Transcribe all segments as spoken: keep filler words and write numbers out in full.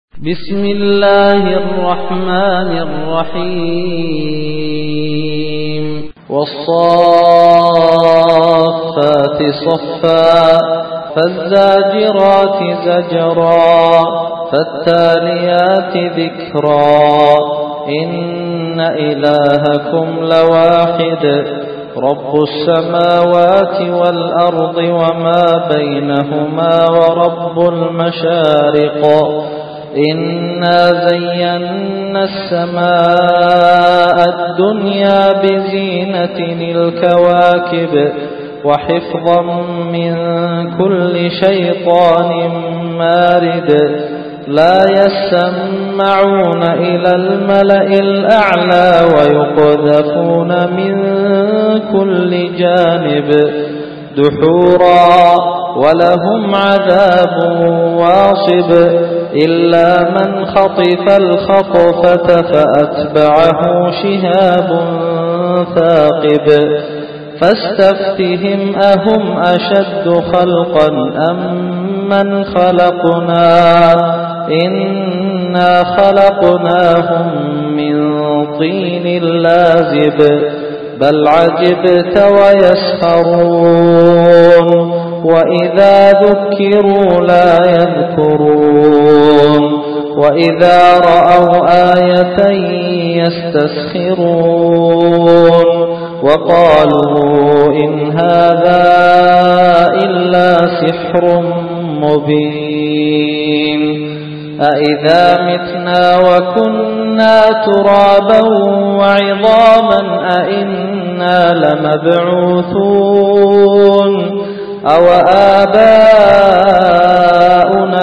بسم الله الرحمن الرحيم والصافات صفا فالزاجرات زجرا فالتاليات ذكرا إن إلهكم لواحد رب السماوات والأرض وما بينهما ورب المشارق إنا زينا السماء الدنيا بزينة الكواكب وحفظا من كل شيطان مارد لا يسمعون إلى الملأ الأعلى ويقذفون من كل جانب دحورا ولهم عذاب واصب إلا من خطف الخطفة فأتبعه شهاب ثاقب فاستفتهم أهم أشد خلقا أم من خلقنا إنا خلقناهم من طين لازب بل عجبت ويسخرون وإذا ذكروا لا يذكرون وإذا رأوا آية يستسخرون وقالوا إن هذا إلا سحر مبين أإذا متنا وكنا ترابا وعظاما أإنا لمبعوثون أو آباؤنا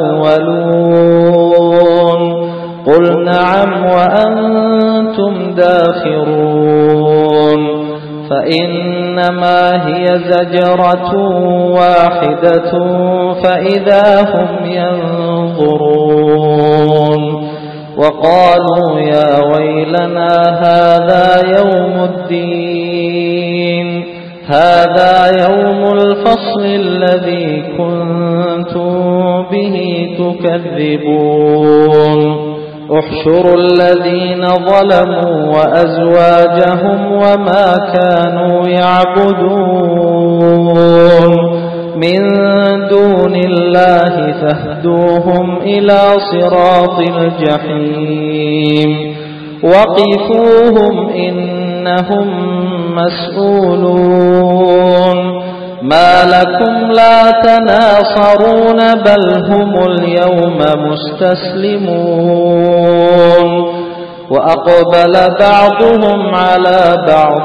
الأولون قل نعم وأنتم داخرون فإنما هي زجرة واحدة فإذا هم ينظرون وقالوا يا ويلنا هذا يوم الدين هذا يوم الفصل الذي كنتم به تكذبون احشروا الذين ظلموا وأزواجهم وما كانوا يعبدون من دون الله فاهدوهم إلى صراط الجحيم وقفوهم إنهم مسؤولون ما لكم لا تناصرون بل هم اليوم مستسلمون وأقبل بعضهم على بعض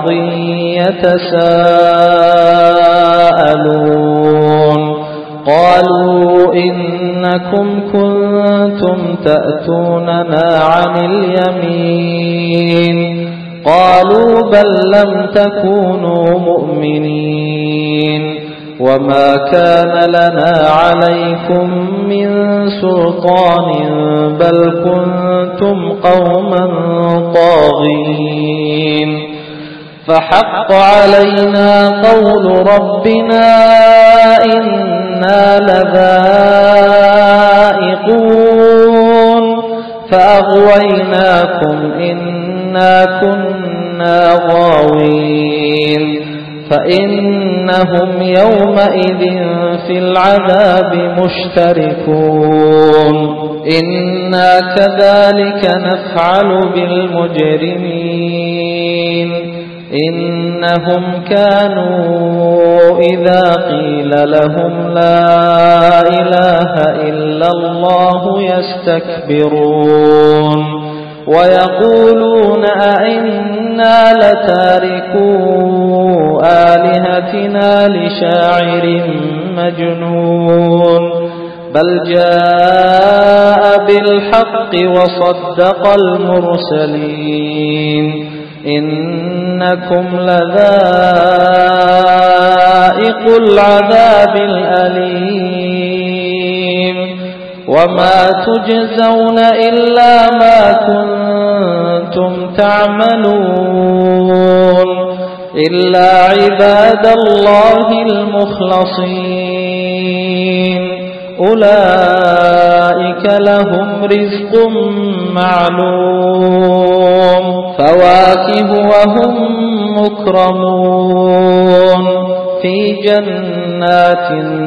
يتساءلون قالوا إنكم كنتم تأتوننا عن اليمين قالوا بل لم تكونوا مؤمنين وما كان لنا عليكم من سلطان بل كنتم قوما طاغين فحق علينا قول ربنا إنا لذائقون فأغويناكم إنا كنا غاوين فإنهم يومئذ في العذاب مشتركون إنا كذلك نفعل بالمجرمين إنهم كانوا إذا قيل لهم لا إله إلا الله يستكبرون ويقولون أئنا لتاركو آلهتنا لشاعر مجنون بل جاء بالحق وصدق المرسلين إنكم لذائق العذاب الأليم وما تجزون إلا ما كنتم تعملون إلا عباد الله المخلصين أولئك لهم رزق معلوم فواكه وهم مكرمون في جنات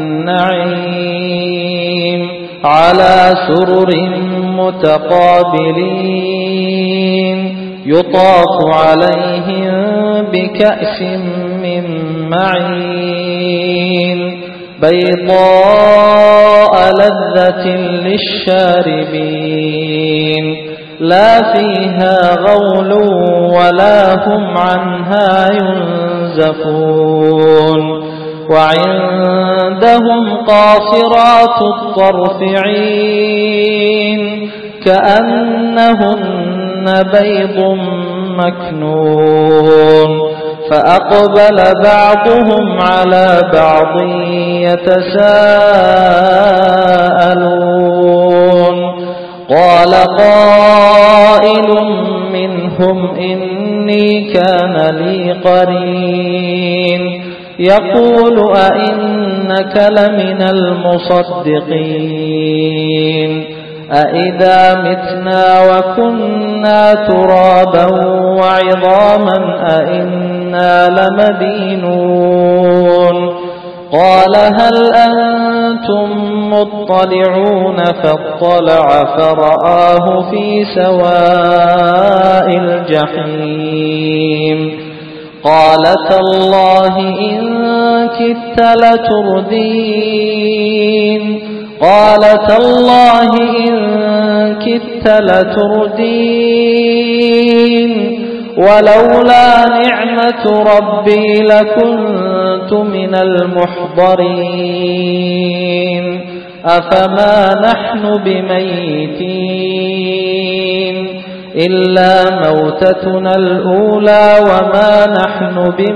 النعيم على سرر متقابلين يطاف عليهم بكأس من معين بيضاء لذة للشاربين لا فيها غول ولا هم عنها ينزفون وعندهم قاصرات الطرف عين كأنهن بيض مكنون فأقبل بعضهم على بعض يتساءلون قال قائل منهم إني كان لي قرين يقول أئنك لمن المصدقين أئذا متنا وكنا ترابا وعظاما أئنا لمدينون قال هل أنتم مطلعون فاطلع فرآه في سواء الجحيم قال تالله إن كدت لتردين قال تالله إن كدت لتردين ولولا نعمة ربي لكنت من المحضرين أفما نحن بميتين إلا موتتنا الأولى وما نحن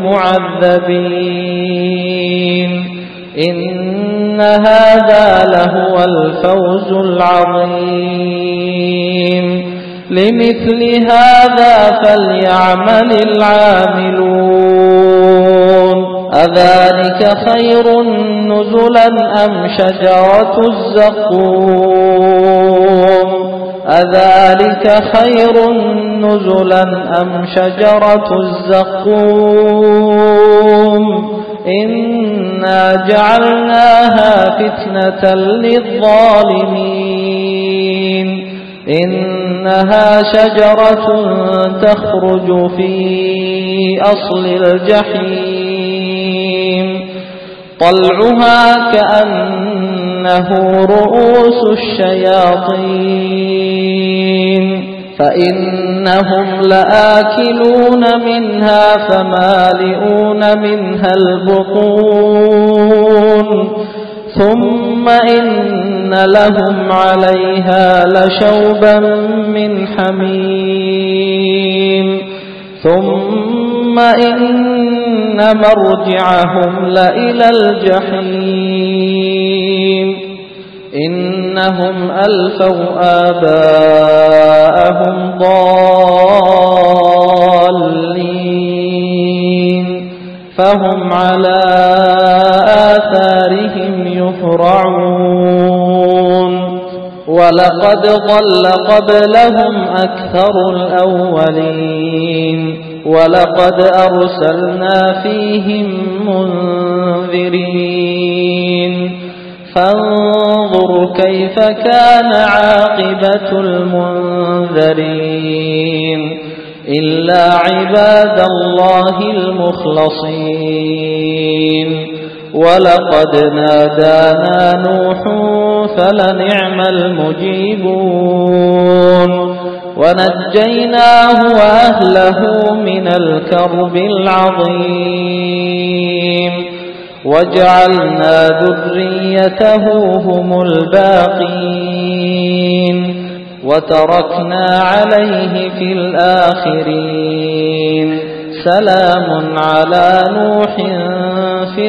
بمعذبين إن هذا لهو الفوز العظيم لمثل هذا فليعمل العاملون أذلك خير نزلا أم شجرة الزقوم أذلك خير نزلا أم شجرة الزقوم إنا جعلناها فتنة للظالمين إنها شجرة تخرج في أصل الجحيم طلعها كأنه رؤوس الشياطين فإنهم لآكلون منها فمالئون منها البطون ثم إن لهم عليها لشوبا من حميم ثم إن مرجعهم لإلى الجحيم إنهم ألفوا آباءهم ضالين فهم على آثارهم يهرعون ولقد ضل قبلهم أكثر الأولين ولقد أرسلنا فيهم منذرين فانظر كيف كان عاقبة المنذرين إلا عباد الله المخلصين ولقد نادانا نوح فلنعم المجيبون ونجيناه وأهله من الكرب العظيم وجعلنا ذريته هم الباقين وتركنا عليه في الآخرين سلام على نوح في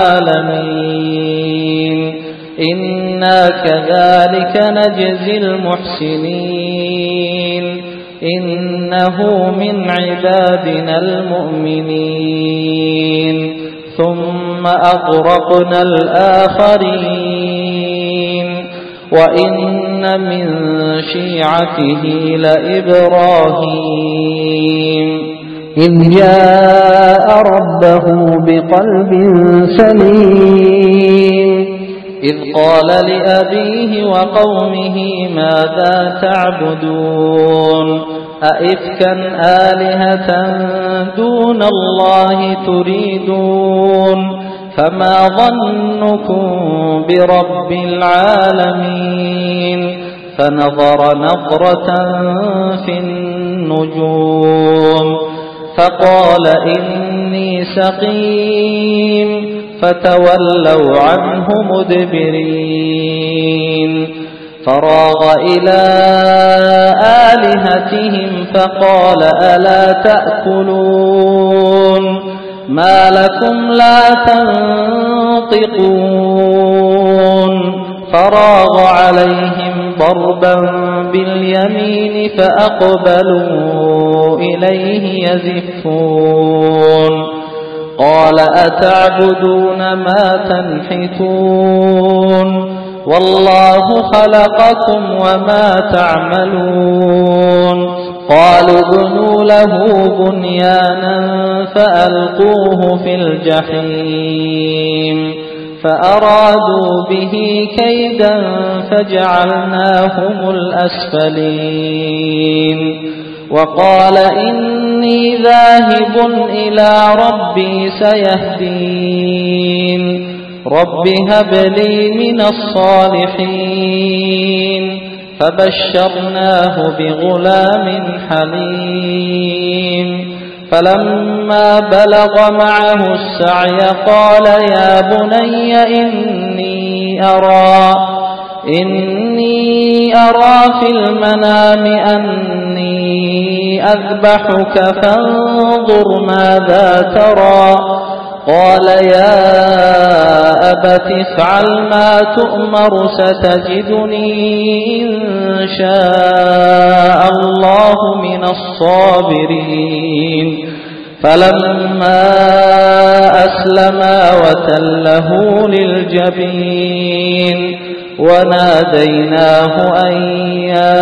العالمين إنا كذلك نجزي المحسنين إنه من عبادنا المؤمنين ثم أغرقنا الآخرين وإن من شيعته لإبراهيم إذ جاء ربه بقلب سليم إذ قال لأبيه وقومه ماذا تعبدون أئفكا آلهة دون الله تريدون فما ظنكم برب العالمين فنظر نظرة في النجوم فقال إني سقيم فتولوا عنه مدبرين فراغ إلى آلهتهم فقال ألا تأكلون ما لكم لا تنطقون فراغ عليهم ضربا باليمين فأقبلوا إليه يزفون قال أتعبدون ما تنحتون والله خلقكم وما تعملون قالوا ابنوا له بنيانا فألقوه في الجحيم فأرادوا به كيدا فجعلناهم الأسفلين وقال إني ذاهب إلى ربي سيهدين رب هب لي من الصالحين فبشرناه بغلام حليم فلما بلغ معه السعي قال يا بني إني أرى إني أرى في المنام أني أذبحك فانظر ماذا ترى قال يا أبت افعل ما تؤمر ستجدني إن شاء الله من الصابرين فلما أسلما وتله للجبين وناديناه أن يا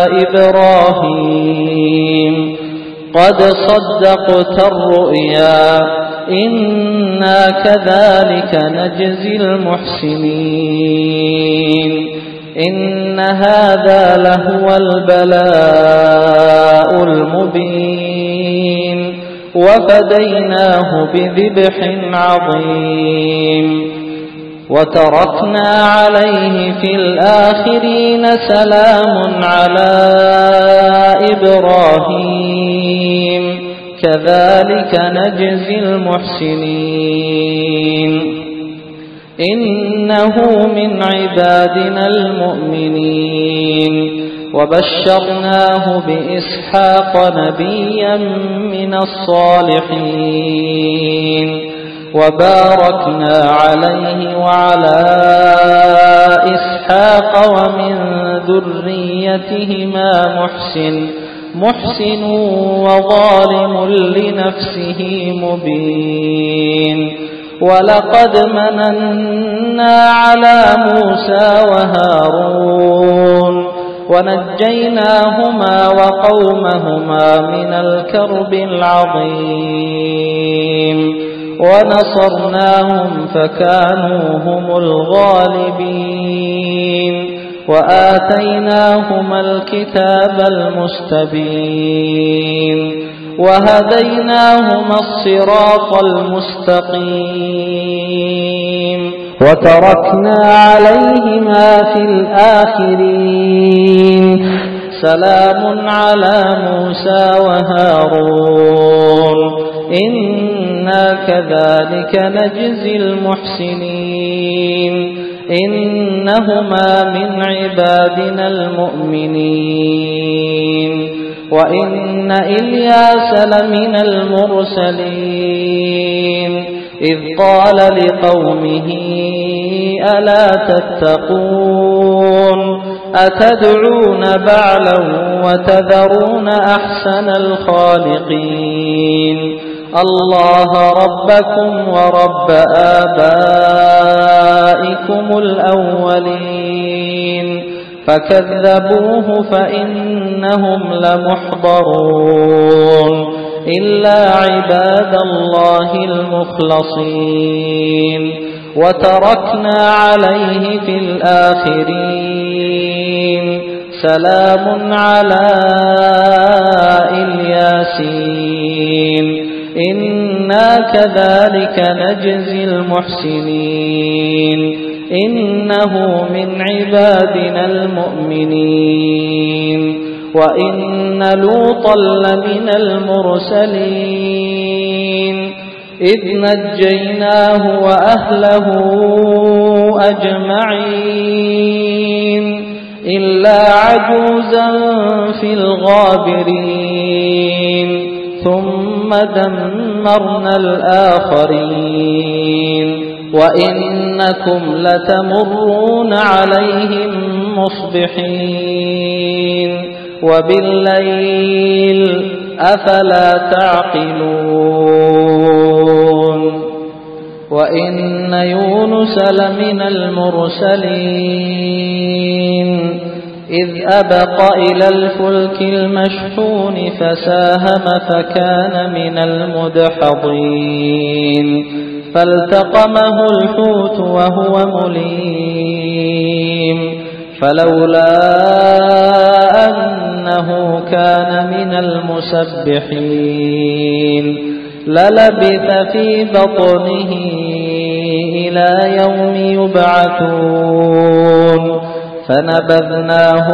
إبراهيم قد صدقت الرؤيا إنا كذلك نجزي المحسنين إن هذا لهو البلاء المبين وفديناه بذبح عظيم وتركنا عليه في الآخرين سلام على إبراهيم كذلك نجزي المحسنين إنه من عبادنا المؤمنين وبشرناه بإسحاق نبيا من الصالحين وباركنا عليه وعلى إسحاق ومن ذريتهما محسن محسن وظالم لنفسه مبين ولقد مننا على موسى وهارون ونجيناهما وقومهما من الكرب العظيم ونصرناهم فكانوا هم الغالبين وآتيناهما الكتاب المستبين وهديناهما الصراط المستقيم وتركنا عليهما في الآخرين سلام على موسى وهارون إنا كذلك نجزي المحسنين إنهما من عبادنا المؤمنين وإن إلياس لمن المرسلين إذ قال لقومه ألا تتقون أتدعون بعلا وتذرون أحسن الخالقين الله ربكم ورب آبائكم الأولين فكذبوه فإنهم لمحضرون إلا عباد الله المخلصين وتركنا عليه في الآخرين سلام على الياسين إنا كذلك نجزي المحسنين إنه من عبادنا المؤمنين وإن لوطا لمن المرسلين إذ نجيناه وأهله أجمعين إلا عجوزا في الغابرين ثم دمرنا الآخرين وإنكم لتمرون عليهم مصبحين وبالليل أفلا تعقلون وإن يونس لمن المرسلين إذ أبق إلى الفلك المشحون فساهم فكان من المدحضين فالتقمه الحوت وهو مليم فلولا أنه كان من المسبحين للبث في بطنه إلى يوم يبعثون فنبذناه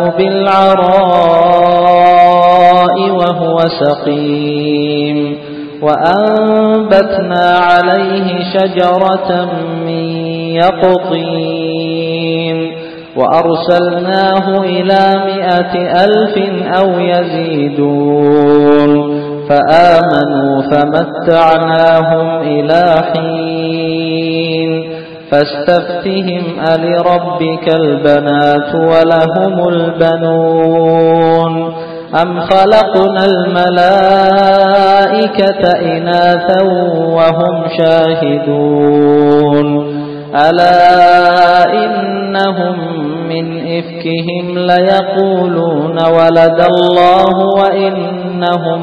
بالعراء وهو سقيم وأنبتنا عليه شجرة من يقطين وأرسلناه إلى مائة ألف أو يزيدون فآمنوا فمتعناهم إلى حين فاستفتهم ألربك البنات ولهم البنون أم خلقنا الملائكة إناثا وهم شاهدون ألا إنهم من إفكهم ليقولون ولد الله وإنهم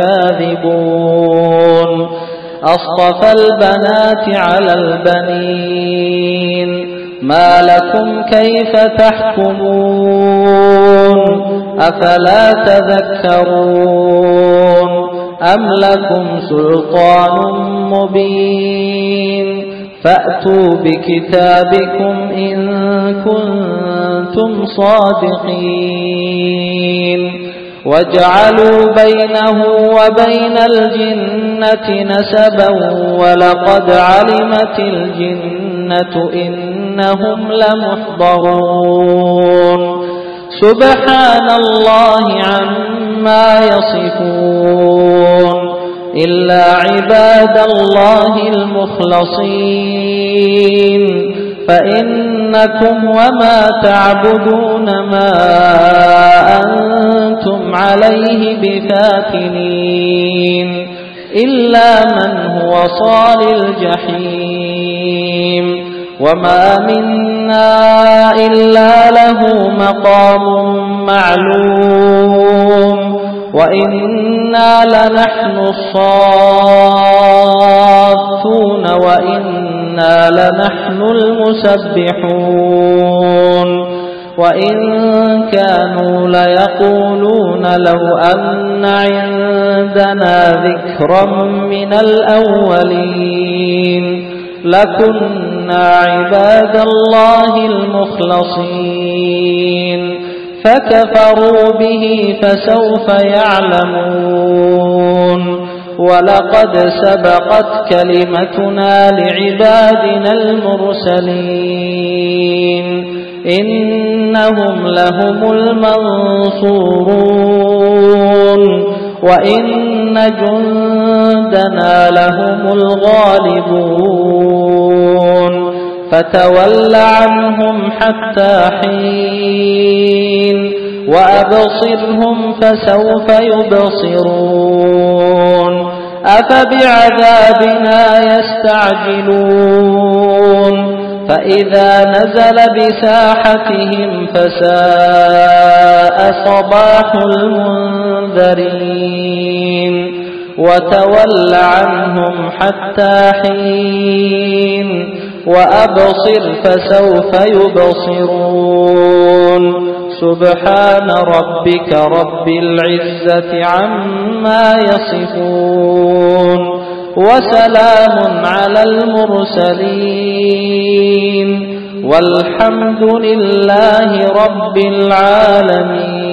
لكاذبون أصطفى البنات على البنين ما لكم كيف تحكمون أفلا تذكرون أم لكم سلطان مبين فأتوا بكتابكم إن كنتم صادقين وجعلوا بينه وبين الجنة نسبا ولقد علمت الجنة إنهم لمحضرون سبحان الله عما يصفون إلا عباد الله المخلصين فإنكم وما تعبدون ما أنتم عليه بفاتنين إلا من هو صال الجحيم وما منا إلا له مقام معلوم وإنا لنحن الصافون وإنا لنحن المسبحون وإن كانوا ليقولون لو أن عندنا ذكرا من الأولين لكنا عباد الله المخلصين فكفروا به فسوف يعلمون ولقد سبقت كلمتنا لعبادنا المرسلين إنهم لهم المنصورون وإن جندنا لهم الغالبون فتول عنهم حتى حين وأبصرهم فسوف يبصرون أفبعذابنا يستعجلون فإذا نزل بساحتهم فساء صباح المنذرين وتول عنهم حتى حين وأبصر فسوف يبصرون سبحان ربك رب العزة عما يصفون وسلام على المرسلين والحمد لله رب العالمين.